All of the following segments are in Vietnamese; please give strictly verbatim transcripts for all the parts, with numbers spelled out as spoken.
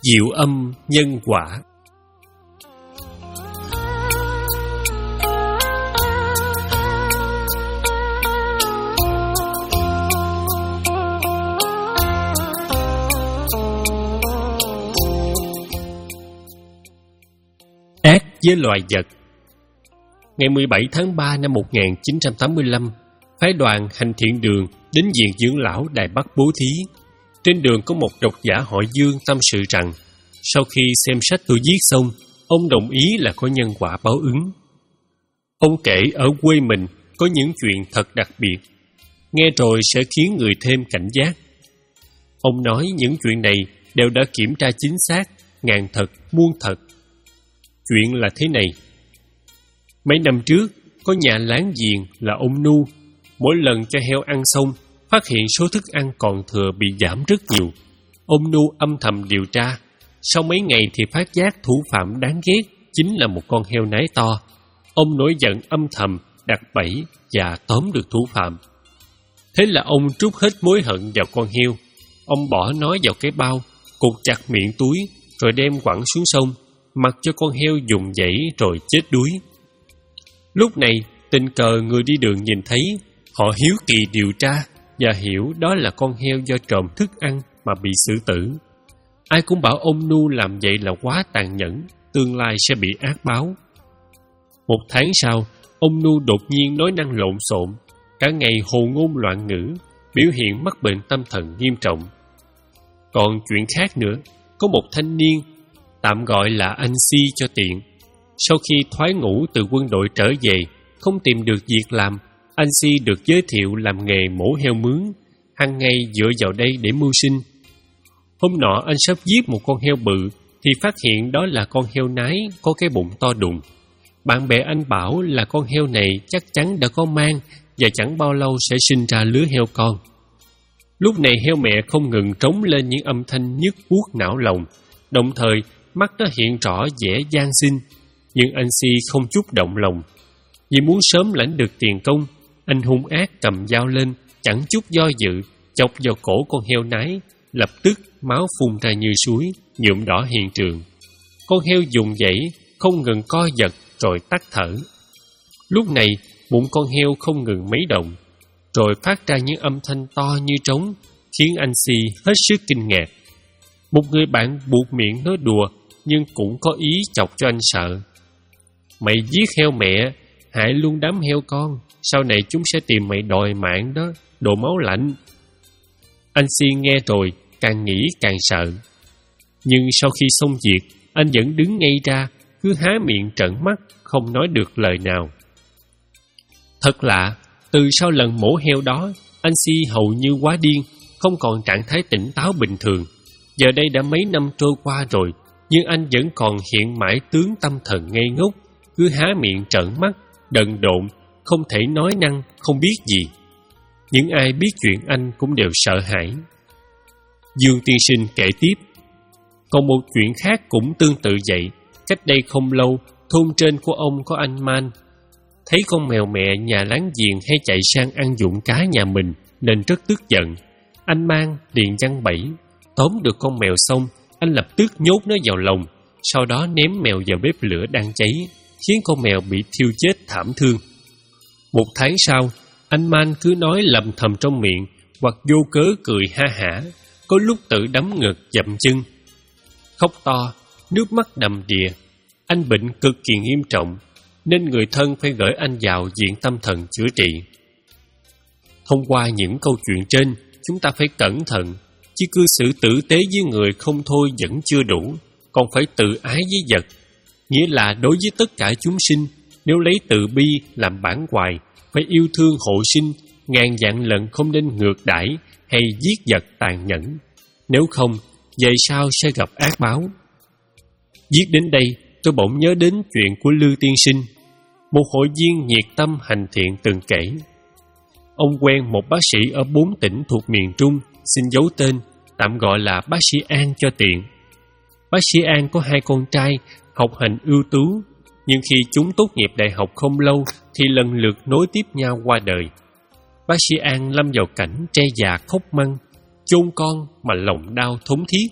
Diệu âm nhân quả. Ác với loài vật. Ngày mười bảy tháng ba năm một nghìn chín trăm tám mươi lăm, phái đoàn hành thiện đường đến viện dưỡng lão Đài Bắc bố thí. Trên đường có một độc giả họ Dương tâm sự rằng, sau khi xem sách tôi viết xong, ông đồng ý là có nhân quả báo ứng. Ông kể ở quê mình có những chuyện thật đặc biệt, nghe rồi sẽ khiến người thêm cảnh giác. Ông nói những chuyện này đều đã kiểm tra chính xác, ngàn thật, muôn thật. Chuyện là thế này. Mấy năm trước, có nhà láng giềng là ông Nu, mỗi lần cho heo ăn xong, phát hiện số thức ăn còn thừa bị giảm rất nhiều. Ông Nu âm thầm điều tra, sau mấy ngày thì phát giác thủ phạm đáng ghét chính là một con heo nái to. Ông nổi giận âm thầm, đặt bẫy và tóm được thủ phạm. Thế là ông trút hết mối hận vào con heo. Ông bỏ nó vào cái bao, cột chặt miệng túi, rồi đem quẳng xuống sông, mặc cho con heo dùng dãy rồi chết đuối. Lúc này, tình cờ người đi đường nhìn thấy, họ hiếu kỳ điều tra và hiểu đó là con heo do trộm thức ăn mà bị xử tử. Ai cũng bảo ông Nu làm vậy là quá tàn nhẫn, tương lai sẽ bị ác báo. Một tháng sau, ông Nu đột nhiên nói năng lộn xộn, cả ngày hồ ngôn loạn ngữ, biểu hiện mắc bệnh tâm thần nghiêm trọng. Còn chuyện khác nữa, có một thanh niên, tạm gọi là anh Si cho tiện. Sau khi thoái ngũ từ quân đội trở về, không tìm được việc làm, anh Si được giới thiệu làm nghề mổ heo mướn, hàng ngày dựa vào đây để mưu sinh. Hôm nọ anh sắp giết một con heo bự, thì phát hiện đó là con heo nái có cái bụng to đùng. Bạn bè anh bảo là con heo này chắc chắn đã có mang và chẳng bao lâu sẽ sinh ra lứa heo con. Lúc này heo mẹ không ngừng trống lên những âm thanh nhức buốt não lòng, đồng thời mắt nó hiện rõ vẻ gian sinh. Nhưng anh Si không chút động lòng. Vì muốn sớm lãnh được tiền công, anh hung ác cầm dao lên, chẳng chút do dự, chọc vào cổ con heo nái, lập tức máu phun ra như suối, nhuộm đỏ hiện trường. Con heo dùng dãy, không ngừng co giật rồi tắt thở. Lúc này, bụng con heo không ngừng mấy động, rồi phát ra những âm thanh to như trống, khiến anh Si hết sức kinh ngạc. Một người bạn buộc miệng nói đùa, nhưng cũng có ý chọc cho anh sợ. Mày giết heo mẹ, hại luôn đám heo con, sau này chúng sẽ tìm mày đòi mạng đó, đồ máu lạnh. Anh Si nghe rồi, càng nghĩ càng sợ. Nhưng sau khi xong việc, anh vẫn đứng ngay ra, cứ há miệng trợn mắt, không nói được lời nào. Thật lạ, từ sau lần mổ heo đó, anh Si hầu như quá điên, không còn trạng thái tỉnh táo bình thường. Giờ đây đã mấy năm trôi qua rồi, nhưng anh vẫn còn hiện mãi tướng tâm thần ngây ngốc, cứ há miệng trợn mắt, đần độn, không thể nói năng, không biết gì. Những ai biết chuyện anh cũng đều sợ hãi. Dương tiên sinh kể tiếp. Còn một chuyện khác cũng tương tự vậy. Cách đây không lâu, thôn trên của ông có anh Man. Thấy con mèo mẹ nhà láng giềng hay chạy sang ăn dụng cá nhà mình, nên rất tức giận. Anh Man liền giăng bẫy. Tóm được con mèo xong, anh lập tức nhốt nó vào lồng, sau đó ném mèo vào bếp lửa đang cháy, khiến con mèo bị thiêu chết thảm thương. Một tháng sau, anh Man cứ nói lầm thầm trong miệng, hoặc vô cớ cười ha hả, có lúc tự đấm ngực dậm chân. Khóc to, nước mắt đầm đìa. Anh bệnh cực kỳ nghiêm trọng, nên người thân phải gửi anh vào viện tâm thần chữa trị. Thông qua những câu chuyện trên, chúng ta phải cẩn thận, chứ cư xử tử tế với người không thôi vẫn chưa đủ, còn phải tự ái với vật. Nghĩa là đối với tất cả chúng sinh, nếu lấy từ bi làm bản hoài, phải yêu thương hộ sinh, ngàn vạn lần không nên ngược đãi hay giết vật tàn nhẫn. Nếu không, về sau sẽ gặp ác báo. Viết đến đây, tôi bỗng nhớ đến chuyện của Lư tiên sinh, một hội viên nhiệt tâm hành thiện từng kể. Ông quen một bác sĩ ở bốn tỉnh thuộc miền Trung, xin giấu tên, tạm gọi là bác sĩ An cho tiện. Bác sĩ An có hai con trai, học hành ưu tú, nhưng khi chúng tốt nghiệp đại học không lâu thì lần lượt nối tiếp nhau qua đời. Bác sĩ An lâm vào cảnh tre già khóc măng, chôn con mà lòng đau thốn thiết.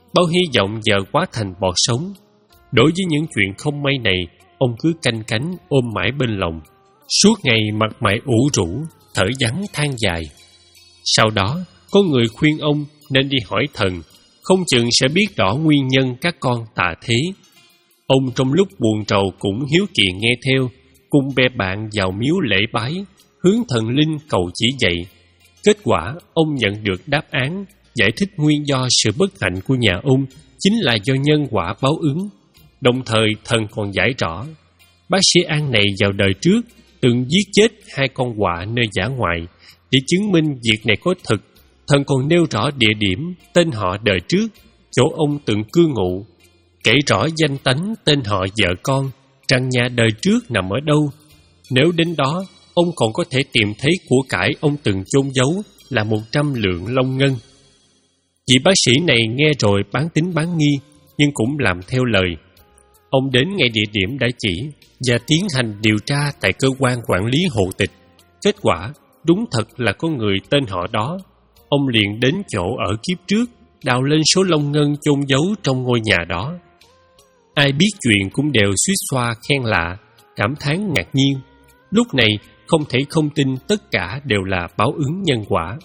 bao hy vọng giờ hóa thành bọt sống. Đối với những chuyện không may này, ông cứ canh cánh ôm mãi bên lòng, suốt ngày mặt mày ủ rũ, thở vắng than dài. Sau đó, có người khuyên ông nên đi hỏi thần, không chừng sẽ biết rõ nguyên nhân các con tà thế. Ông trong lúc buồn rầu cũng hiếu kỳ nghe theo, cùng bè bạn vào miếu lễ bái, hướng thần linh cầu chỉ dạy. Kết quả, ông nhận được đáp án, giải thích nguyên do sự bất hạnh của nhà ông chính là do nhân quả báo ứng. Đồng thời, thần còn giải rõ, bác sĩ An này vào đời trước từng giết chết hai con quạ nơi dã ngoại. Để chứng minh việc này có thực, thần còn nêu rõ địa điểm, tên họ đời trước, chỗ ông từng cư ngụ, kể rõ danh tánh, tên họ vợ con, rằng nhà đời trước nằm ở đâu. Nếu đến đó, ông còn có thể tìm thấy của cải ông từng chôn giấu là một trăm lượng long ngân. Vị bác sĩ này nghe rồi bán tín bán nghi, nhưng cũng làm theo lời. Ông đến ngay địa điểm đã chỉ và tiến hành điều tra tại cơ quan quản lý hộ tịch. Kết quả, đúng thật là có người tên họ đó. Ông liền đến chỗ ở kiếp trước, đào lên số long ngân chôn giấu trong ngôi nhà đó. Ai biết chuyện cũng đều suýt xoa khen lạ, cảm thán ngạc nhiên. Lúc này không thể không tin tất cả đều là báo ứng nhân quả.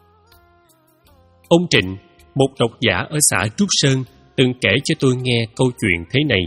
Ông Trịnh, một độc giả ở xã Trúc Sơn, từng kể cho tôi nghe câu chuyện thế này.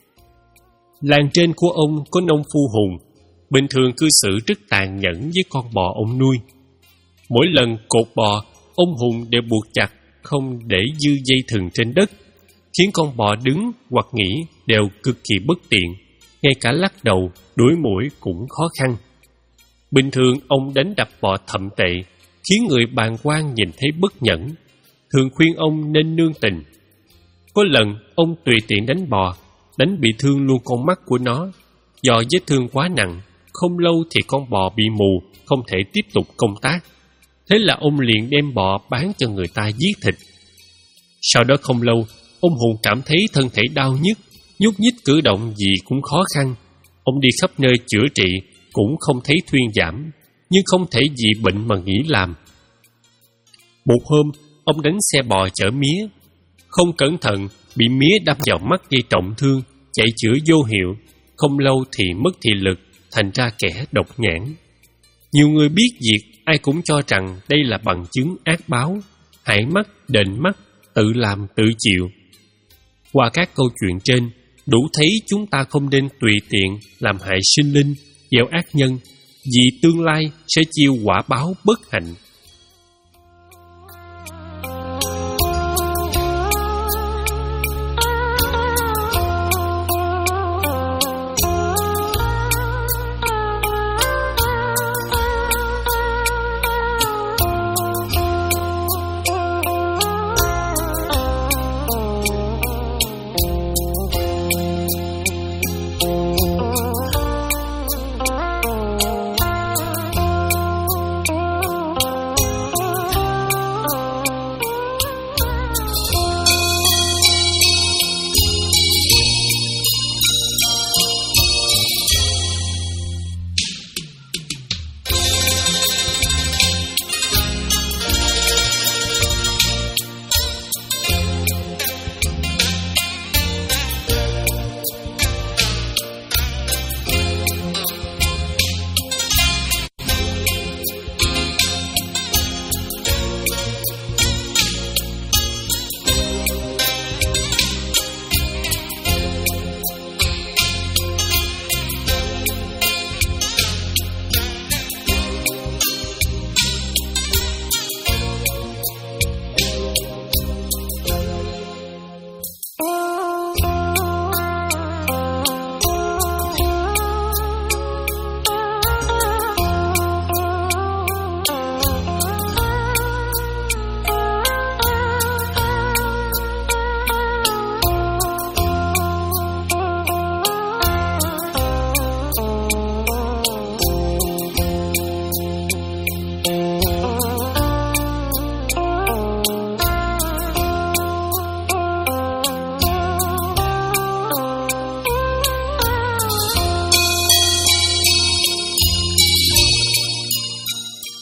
Làng trên của ông có nông phu Hùng, bình thường cư xử rất tàn nhẫn với con bò ông nuôi. Mỗi lần cột bò, ông Hùng đều buộc chặt, không để dư dây thừng trên đất, khiến con bò đứng hoặc nghỉ đều cực kỳ bất tiện, ngay cả lắc đầu, đuổi muỗi cũng khó khăn. Bình thường ông đánh đập bò thậm tệ, khiến người bàng quan nhìn thấy bất nhẫn, thường khuyên ông nên nương tình. Có lần ông tùy tiện đánh bò, đánh bị thương luôn con mắt của nó. Do vết thương quá nặng, không lâu thì con bò bị mù, không thể tiếp tục công tác. Thế là ông liền đem bò bán cho người ta giết thịt. Sau đó không lâu, ông Hùng cảm thấy thân thể đau nhức, nhúc nhích cử động gì cũng khó khăn. Ông đi khắp nơi chữa trị, cũng không thấy thuyên giảm, nhưng không thể vì bệnh mà nghỉ làm. Một hôm, ông đánh xe bò chở mía. Không cẩn thận, bị mía đâm vào mắt gây trọng thương, chạy chữa vô hiệu. Không lâu thì mất thị lực, thành ra kẻ độc nhãn. Nhiều người biết việc, ai cũng cho rằng đây là bằng chứng ác báo, hại mắt, đền mắt, tự làm tự chịu. Qua các câu chuyện trên, đủ thấy chúng ta không nên tùy tiện làm hại sinh linh, gieo ác nhân, vì tương lai sẽ chịu quả báo bất hạnh.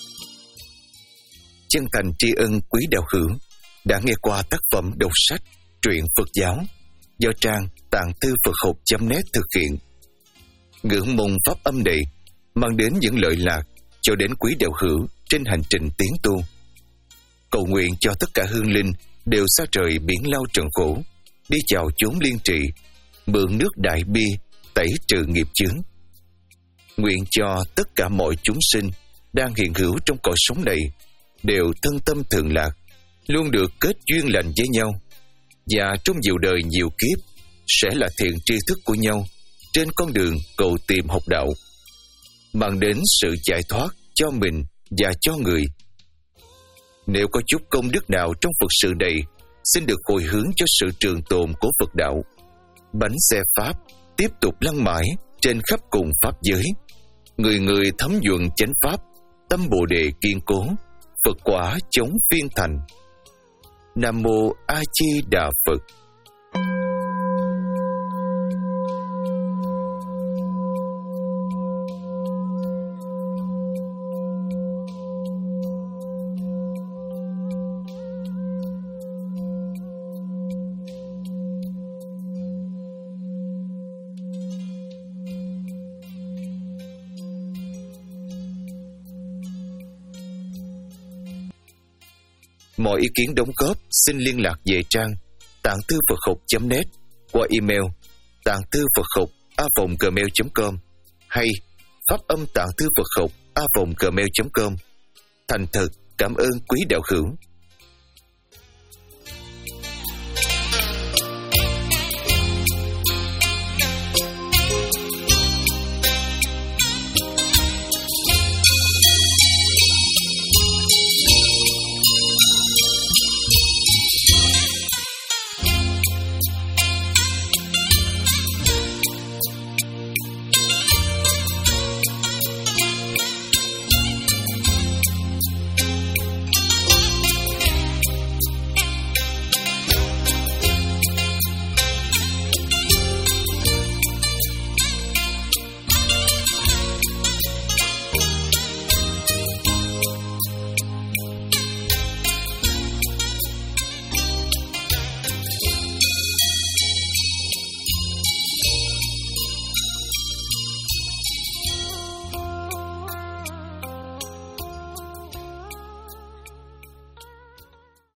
Chân thành tri ân quý đạo hữu đã nghe qua tác phẩm đọc sách truyện Phật giáo do trang tạng thư Phật học chấm net thực hiện. Ngưỡng mong pháp âm này mang đến những lợi lạc cho đến quý đạo hữu trên hành trình tiến tu. Cầu nguyện cho tất cả hương linh đều xa trời biển lao trần khổ, đi chào chốn liên trị, mượn nước đại bi tẩy trừ nghiệp chướng. Nguyện cho tất cả mọi chúng sinh đang hiện hữu trong cõi sống này đều thân tâm thường lạc, luôn được kết duyên lành với nhau, và trong nhiều đời nhiều kiếp sẽ là thiện tri thức của nhau trên con đường cầu tìm học đạo, mang đến sự giải thoát cho mình và cho người. Nếu có chút công đức nào trong Phật sự này, xin được hồi hướng cho sự trường tồn của Phật đạo. Bánh xe Pháp tiếp tục lăn mãi trên khắp cùng Pháp giới. Người người thấm nhuận chánh Pháp, tâm Bồ Đề kiên cố, Phật quả chống phiên thành. Nam Mô A Di Đà Phật. Mọi ý kiến đóng góp xin liên lạc về trang tạng thư Phật học chấm net qua email tạng thư Phật học a vòng gmail chấm com hay pháp âm tạng thư Phật học a vòng gmail chấm com. Thành thật cảm ơn quý đạo hữu.